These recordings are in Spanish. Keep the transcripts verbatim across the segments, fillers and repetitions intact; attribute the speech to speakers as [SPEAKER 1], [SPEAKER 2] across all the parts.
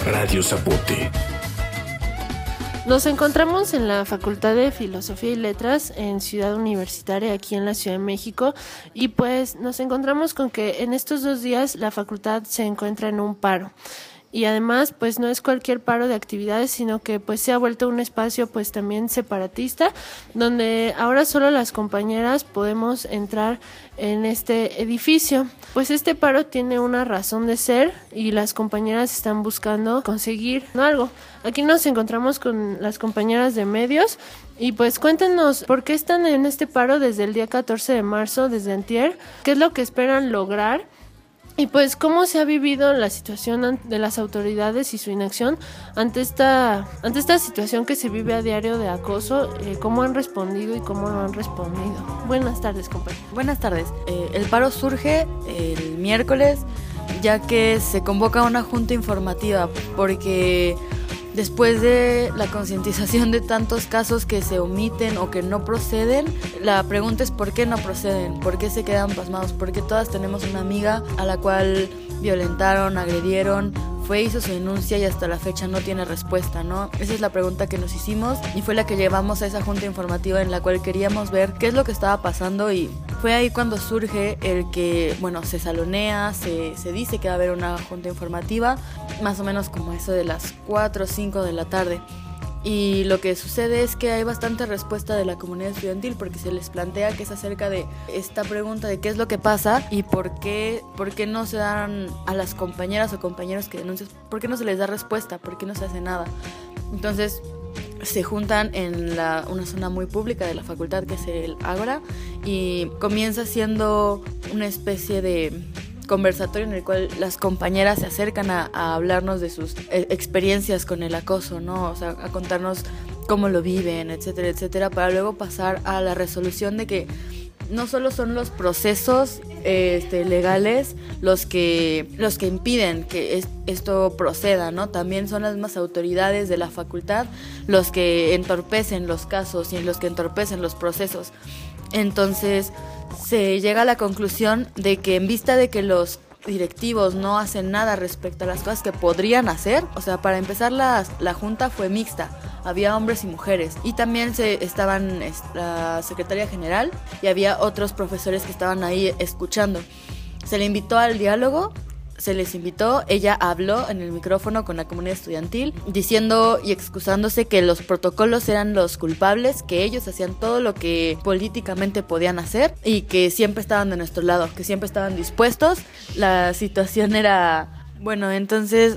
[SPEAKER 1] Radio Zapote.
[SPEAKER 2] Nos encontramos en la Facultad de Filosofía y Letras en Ciudad Universitaria, aquí en la Ciudad de México, y pues nos encontramos con que en estos dos días la facultad se encuentra en un paro. Y además, pues no es cualquier paro de actividades, sino que pues se ha vuelto un espacio pues también separatista, donde ahora solo las compañeras podemos entrar en este edificio. Pues este paro tiene una razón de ser y las compañeras están buscando conseguir algo. Aquí nos encontramos con las compañeras de medios y pues cuéntenos por qué están en este paro desde el día catorce de marzo, desde antier, qué es lo que esperan lograr. Y pues, ¿cómo se ha vivido la situación de las autoridades y su inacción ante esta ante esta situación que se vive a diario de acoso? Eh, ¿Cómo han respondido y cómo no han respondido? Buenas tardes, compañeros.
[SPEAKER 3] Buenas tardes. Eh, el paro surge el miércoles, ya que se convoca una junta informativa, porque después de la concientización de tantos casos que se omiten o que no proceden, la pregunta es ¿por qué no proceden? ¿Por qué se quedan pasmados? Porque todas tenemos una amiga a la cual violentaron, agredieron, fue, hizo su denuncia y hasta la fecha no tiene respuesta, ¿no? Esa es la pregunta que nos hicimos y fue la que llevamos a esa junta informativa en la cual queríamos ver qué es lo que estaba pasando, y fue ahí cuando surge el que, bueno, se salonea, se, se dice que va a haber una junta informativa, más o menos como eso de las cuatro o cinco de la tarde. Y lo que sucede es que hay bastante respuesta de la comunidad estudiantil, porque se les plantea que es acerca de esta pregunta de qué es lo que pasa y por qué, por qué no se dan a las compañeras o compañeros que denuncian, por qué no se les da respuesta, por qué no se hace nada. Entonces se juntan en la, una zona muy pública de la facultad, que es el Ágora, y comienza siendo una especie de conversatorio en el cual las compañeras se acercan a, a hablarnos de sus eh, experiencias con el acoso, ¿no? O sea, a contarnos cómo lo viven, etcétera, etcétera, para luego pasar a la resolución de que no solo son los procesos eh, este, legales los que, los que impiden que es, esto proceda, ¿no? También son las mismas autoridades de la facultad los que entorpecen los casos y los que entorpecen los procesos. Entonces se llega a la conclusión de que en vista de que los directivos no hacen nada respecto a las cosas que podrían hacer, o sea, para empezar la, la junta fue mixta, había hombres y mujeres, y también se estaban la secretaria general y había otros profesores que estaban ahí escuchando. Se le invitó al diálogo, se les invitó, ella habló en el micrófono con la comunidad estudiantil diciendo y excusándose que los protocolos eran los culpables, que ellos hacían todo lo que políticamente podían hacer y que siempre estaban de nuestro lado, que siempre estaban dispuestos. La situación era, bueno, entonces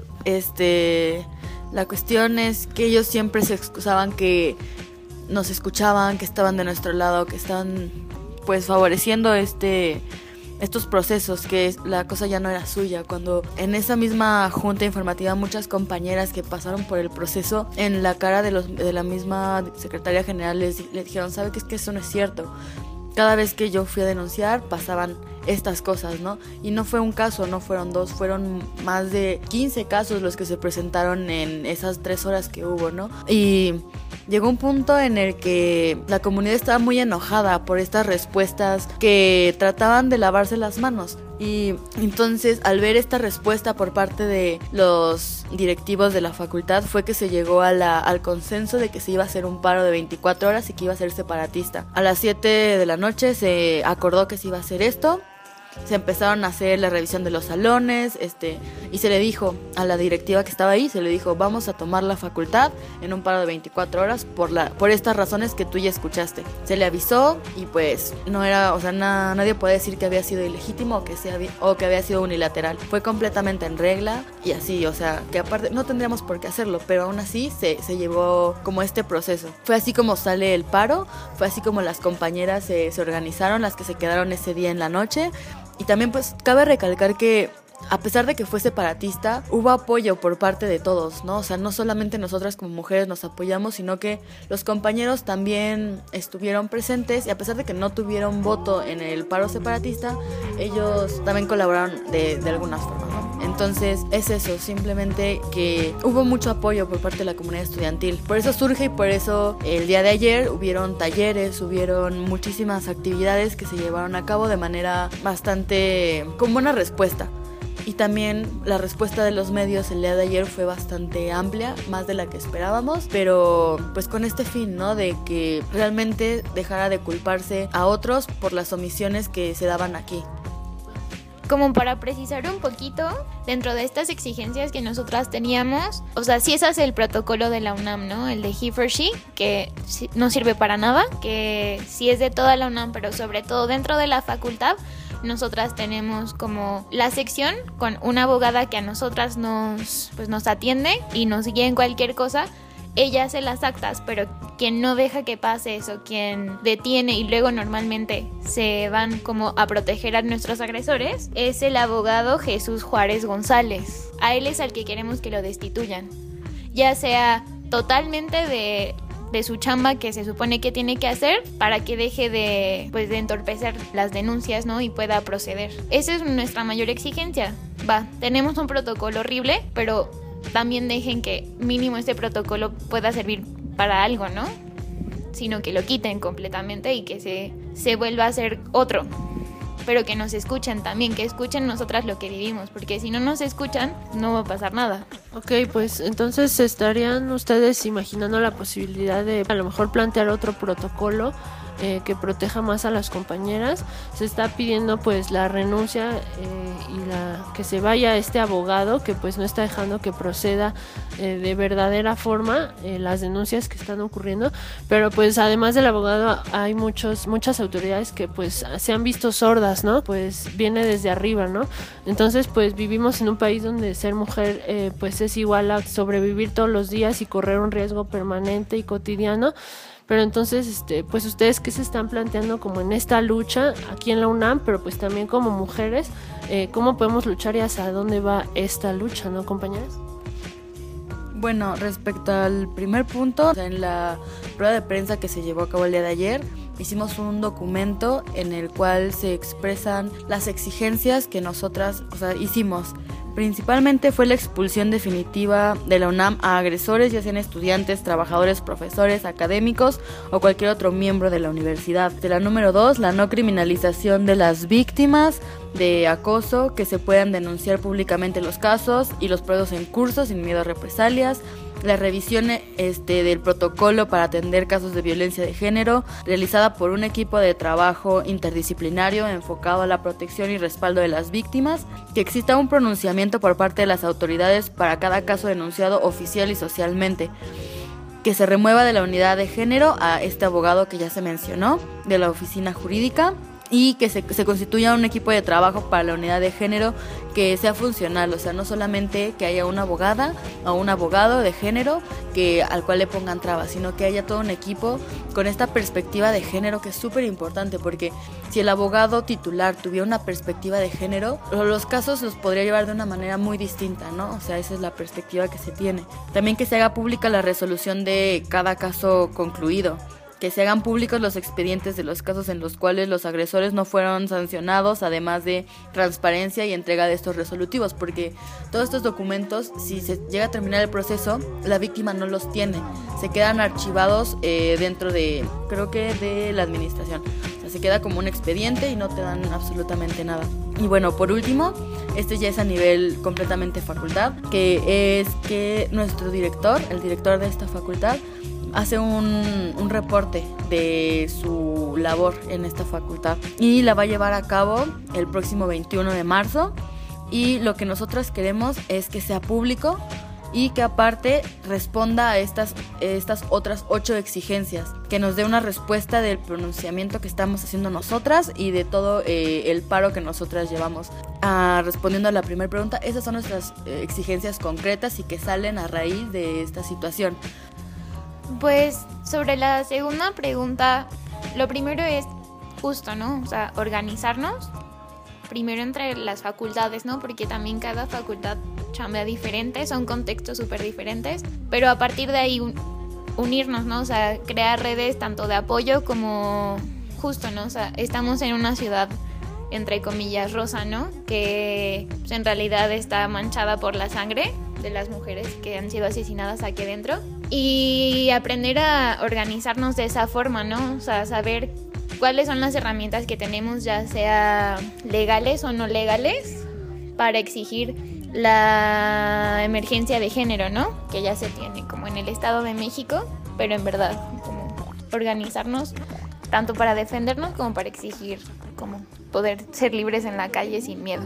[SPEAKER 3] este la cuestión es que ellos siempre se excusaban que nos escuchaban, que estaban de nuestro lado, que estaban pues favoreciendo este estos procesos, que la cosa ya no era suya, cuando en esa misma junta informativa muchas compañeras que pasaron por el proceso, en la cara de, los, de la misma secretaria general les, les dijeron, ¿sabe qué? Es que eso no es cierto. Cada vez que yo fui a denunciar pasaban estas cosas, ¿no? Y no fue un caso, no fueron dos, fueron más de quince casos los que se presentaron en esas tres horas que hubo, ¿no? Y llegó un punto en el que la comunidad estaba muy enojada por estas respuestas que trataban de lavarse las manos. Y entonces, al ver esta respuesta por parte de los directivos de la facultad, fue que se llegó a la, al consenso de que se iba a hacer un paro de veinticuatro horas y que iba a ser separatista. A las siete de la noche se acordó que se iba a hacer esto. Se empezaron a hacer la revisión de los salones, este, y se le dijo a la directiva que estaba ahí, se le dijo, vamos a tomar la facultad en un paro de veinticuatro horas por la por estas razones que tú ya escuchaste. Se le avisó y pues no era, o sea, na, nadie puede decir que había sido ilegítimo o que, sea, o que había sido unilateral. Fue completamente en regla y así, o sea, que aparte no tendríamos por qué hacerlo, pero aún así se, se llevó como este proceso. Fue así como sale el paro, fue así como las compañeras se, se organizaron, las que se quedaron ese día en la noche. Y también pues cabe recalcar que a pesar de que fue separatista, hubo apoyo por parte de todos, ¿no? O sea, no solamente nosotras como mujeres nos apoyamos, sino que los compañeros también estuvieron presentes y a pesar de que no tuvieron voto en el paro separatista, ellos también colaboraron de, de algunas formas, ¿no? Entonces es eso, simplemente que hubo mucho apoyo por parte de la comunidad estudiantil. Por eso surge y por eso el día de ayer hubieron talleres, hubieron muchísimas actividades que se llevaron a cabo de manera bastante con buena respuesta. Y también la respuesta de los medios el día de ayer fue bastante amplia, más de la que esperábamos, pero pues con este fin, ¿no? De que realmente dejara de culparse a otros por las omisiones que se daban aquí.
[SPEAKER 1] Como para precisar un poquito, dentro de estas exigencias que nosotras teníamos, o sea, sí ese es el protocolo de la UNAM, ¿no? El de He for She, que no sirve para nada, que sí es de toda la UNAM, pero sobre todo dentro de la facultad, nosotras tenemos como la sección con una abogada que a nosotras nos, pues nos atiende y nos guía en cualquier cosa. Ella hace las actas, pero quien no deja que pase eso, quien detiene y luego normalmente se van como a proteger a nuestros agresores, es el abogado Jesús Juárez González. A él es al que queremos que lo destituyan, ya sea totalmente de, de su chamba que se supone que tiene que hacer para que deje de, pues, de entorpecer las denuncias, ¿no? Y pueda proceder. Esa es nuestra mayor exigencia. Va, tenemos un protocolo horrible, pero también dejen que mínimo este protocolo pueda servir para algo, ¿no? Sino que lo quiten completamente y que se, se vuelva a hacer otro. Pero que nos escuchen también, que escuchen nosotras lo que vivimos, porque si no nos escuchan, no va a pasar nada.
[SPEAKER 2] Ok, pues entonces estarían ustedes imaginando la posibilidad de a lo mejor plantear otro protocolo eh, que proteja más a las compañeras. Se está pidiendo pues la renuncia eh, y la que se vaya este abogado que pues no está dejando que proceda eh, de verdadera forma eh, las denuncias que están ocurriendo, pero pues además del abogado hay muchos muchas autoridades que pues se han visto sordas, ¿no? Pues viene desde arriba, ¿no? Entonces pues vivimos en un país donde ser mujer eh, pues es igual a sobrevivir todos los días y correr un riesgo permanente y cotidiano. Pero entonces, este, pues ustedes qué se están planteando como en esta lucha aquí en la UNAM, pero pues también como mujeres, eh, ¿cómo podemos luchar y hacia dónde va esta lucha, no, compañeras?
[SPEAKER 3] Bueno, respecto al primer punto, en la rueda de prensa que se llevó a cabo el día de ayer, hicimos un documento en el cual se expresan las exigencias que nosotras, o sea, hicimos. Principalmente fue la expulsión definitiva de la UNAM a agresores, ya sean estudiantes, trabajadores, profesores, académicos o cualquier otro miembro de la universidad. De la número dos, la no criminalización de las víctimas de acoso, que se puedan denunciar públicamente los casos y los procesos en curso sin miedo a represalias. La revisión este, del protocolo para atender casos de violencia de género, realizada por un equipo de trabajo interdisciplinario enfocado a la protección y respaldo de las víctimas, que exista un pronunciamiento por parte de las autoridades para cada caso denunciado oficial y socialmente, que se remueva de la unidad de género a este abogado que ya se mencionó, de la oficina jurídica, y que se, se constituya un equipo de trabajo para la unidad de género que sea funcional, o sea, no solamente que haya una abogada o un abogado de género que al cual le pongan trabas, sino que haya todo un equipo con esta perspectiva de género que es súper importante, porque si el abogado titular tuviera una perspectiva de género, los casos los podría llevar de una manera muy distinta, ¿no? O sea, esa es la perspectiva que se tiene. También que se haga pública la resolución de cada caso concluido, que se hagan públicos los expedientes de los casos en los cuales los agresores no fueron sancionados, además de transparencia y entrega de estos resolutivos, porque todos estos documentos, si se llega a terminar el proceso, la víctima no los tiene, se quedan archivados eh, dentro de, creo que de la administración, o sea, se queda como un expediente y no te dan absolutamente nada. Y bueno, por último, este ya es a nivel completamente facultad, que es que nuestro director, el director de esta facultad, hace un, un reporte de su labor en esta facultad y la va a llevar a cabo el próximo veintiuno de marzo, y lo que nosotros queremos es que sea público y que aparte responda a estas, estas otras ocho exigencias, que nos dé una respuesta del pronunciamiento que estamos haciendo nosotras y de todo eh, el paro que nosotras llevamos. Ah, respondiendo a la primera pregunta, esas son nuestras eh, exigencias concretas y que salen a raíz de esta situación.
[SPEAKER 1] Pues sobre la segunda pregunta, lo primero es justo, ¿no? O sea, organizarnos primero entre las facultades, ¿no? Porque también cada facultad chambea diferente, son contextos súper diferentes, pero a partir de ahí un, unirnos, ¿no? O sea, crear redes tanto de apoyo como justo, ¿no? O sea, estamos en una ciudad entre comillas rosa, ¿no? Que pues, en realidad está manchada por la sangre de las mujeres que han sido asesinadas aquí dentro, y aprender a organizarnos de esa forma, ¿no? O sea, saber cuáles son las herramientas que tenemos, ya sea legales o no legales, para exigir la emergencia de género, ¿no? Que ya se tiene como en el Estado de México, pero en verdad como organizarnos tanto para defendernos como para exigir como poder ser libres en la calle sin miedo.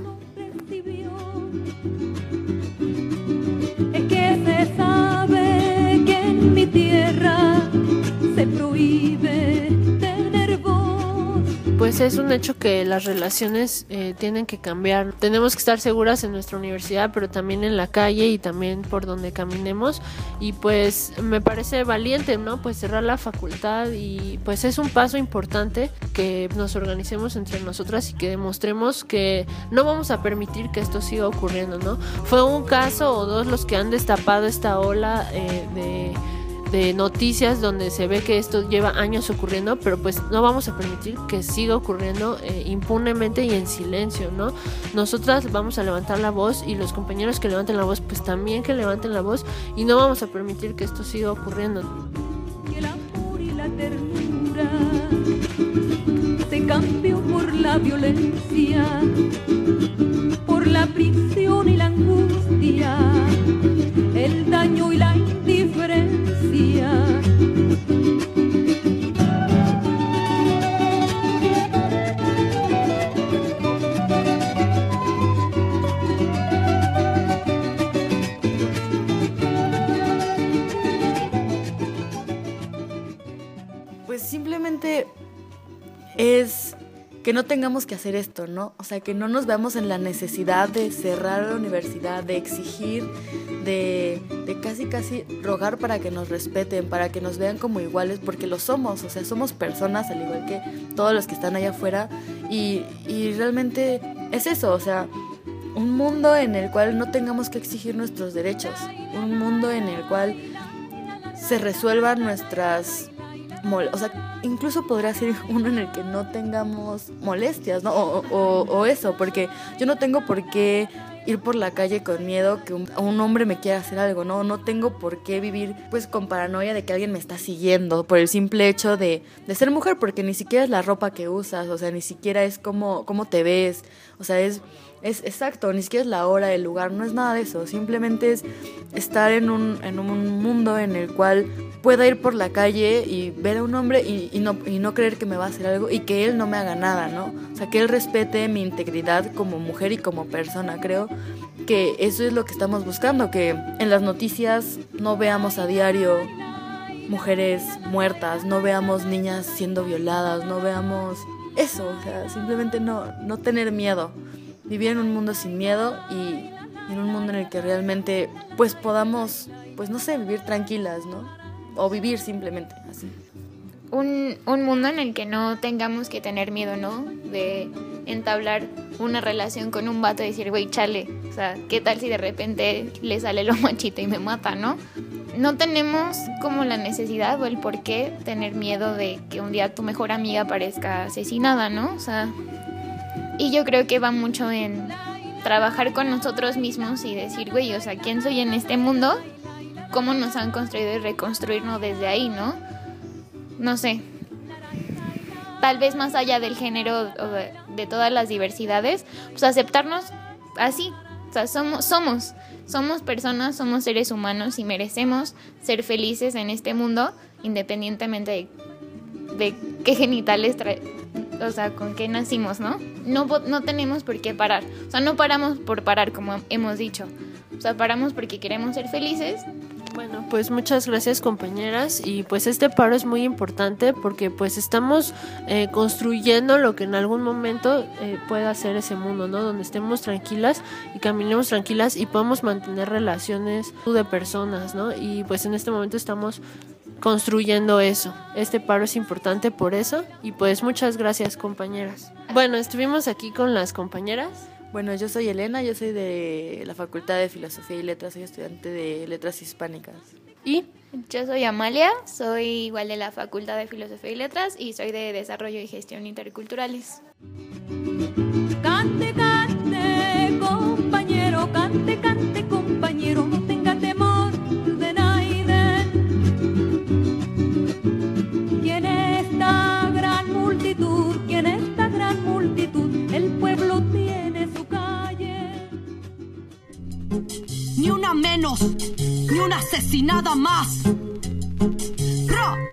[SPEAKER 4] Es que se sabe que en mi tierra se prohíbe tener voz.
[SPEAKER 2] Pues es un hecho que las relaciones eh, tienen que cambiar. Tenemos que estar seguras en nuestra universidad, pero también en la calle y también por donde caminemos. Y pues me parece valiente, ¿no? Pues cerrar la facultad y pues es un paso importante que nos organicemos entre nosotras y que demostremos que no vamos a permitir que esto siga ocurriendo, ¿no? Fue un caso o dos los que han destapado esta ola eh, de... de noticias donde se ve que esto lleva años ocurriendo, pero pues no vamos a permitir que siga ocurriendo eh, impunemente y en silencio, ¿no? Nosotras vamos a levantar la voz y los compañeros que levanten la voz pues también que levanten la voz y no vamos a permitir que esto siga ocurriendo.
[SPEAKER 4] Y el amor y la ternura se cambió por la violencia, por la prisión y la angustia, el daño y la indiferencia.
[SPEAKER 3] Pues simplemente es que no tengamos que hacer esto, ¿no? O sea, que no nos veamos en la necesidad de cerrar la universidad, de exigir, de, de casi casi rogar para que nos respeten, para que nos vean como iguales, porque lo somos, o sea, somos personas al igual que todos los que están allá afuera y, y realmente es eso, o sea, un mundo en el cual no tengamos que exigir nuestros derechos, un mundo en el cual se resuelvan nuestras... O sea, incluso podría ser uno en el que no tengamos molestias, ¿no? O, o, o eso, porque yo no tengo por qué ir por la calle con miedo que un, un hombre me quiera hacer algo, ¿no? No tengo por qué vivir pues con paranoia de que alguien me está siguiendo por el simple hecho de, de ser mujer, porque ni siquiera es la ropa que usas, o sea, ni siquiera es cómo, cómo te ves, o sea, es... Es exacto, ni siquiera es la hora, el lugar, no es nada de eso. Simplemente es estar en un, en un mundo en el cual pueda ir por la calle y ver a un hombre y, y, no, y no creer que me va a hacer algo y que él no me haga nada, ¿no? O sea, que él respete mi integridad como mujer y como persona. Creo que eso es lo que estamos buscando, que en las noticias no veamos a diario mujeres muertas, no veamos niñas siendo violadas, no veamos eso, o sea, simplemente no, no tener miedo. Vivir en un mundo sin miedo y en un mundo en el que realmente pues podamos, pues no sé, vivir tranquilas, ¿no? O vivir simplemente así.
[SPEAKER 1] Un, un mundo en el que no tengamos que tener miedo, ¿no? De entablar una relación con un vato y decir, güey, chale, o sea, ¿qué tal si de repente le sale lo machito y me mata, ¿no? No tenemos como la necesidad o el por qué tener miedo de que un día tu mejor amiga parezca asesinada, ¿no? O sea... Y yo creo que va mucho en trabajar con nosotros mismos y decir, güey, o sea, ¿quién soy en este mundo? ¿Cómo nos han construido y reconstruirnos desde ahí, no? No sé. Tal vez más allá del género o de, de todas las diversidades, pues aceptarnos así. O sea, somos, somos, somos personas, somos seres humanos y merecemos ser felices en este mundo, independientemente de, de qué genitales trae. O sea, con qué nacimos, ¿no? No, no tenemos por qué parar. O sea, no paramos por parar, como hemos dicho. O sea, paramos porque queremos ser felices.
[SPEAKER 2] Bueno, pues muchas gracias, compañeras, y pues este paro es muy importante porque pues estamos eh, construyendo lo que en algún momento eh, pueda ser ese mundo, ¿no? Donde estemos tranquilas y caminemos tranquilas y podamos mantener relaciones de personas, ¿no? Y pues en este momento estamos construyendo eso. Este paro es importante por eso y pues muchas gracias, compañeras. Bueno, estuvimos aquí con las compañeras.
[SPEAKER 3] Bueno, yo soy Elena, yo soy de la Facultad de Filosofía y Letras, soy estudiante de Letras Hispánicas.
[SPEAKER 2] Y
[SPEAKER 1] yo soy Amalia, soy igual de la Facultad de Filosofía y Letras y soy de Desarrollo y Gestión Interculturales.
[SPEAKER 4] Cante, cante, compañero, cante, cante, compañero, no tenga temor de nadie. Y en esta gran multitud, y en esta gran multitud, el pueblo tiene su calle.
[SPEAKER 5] ni una menos, ni una asesinada más. ¡Ra!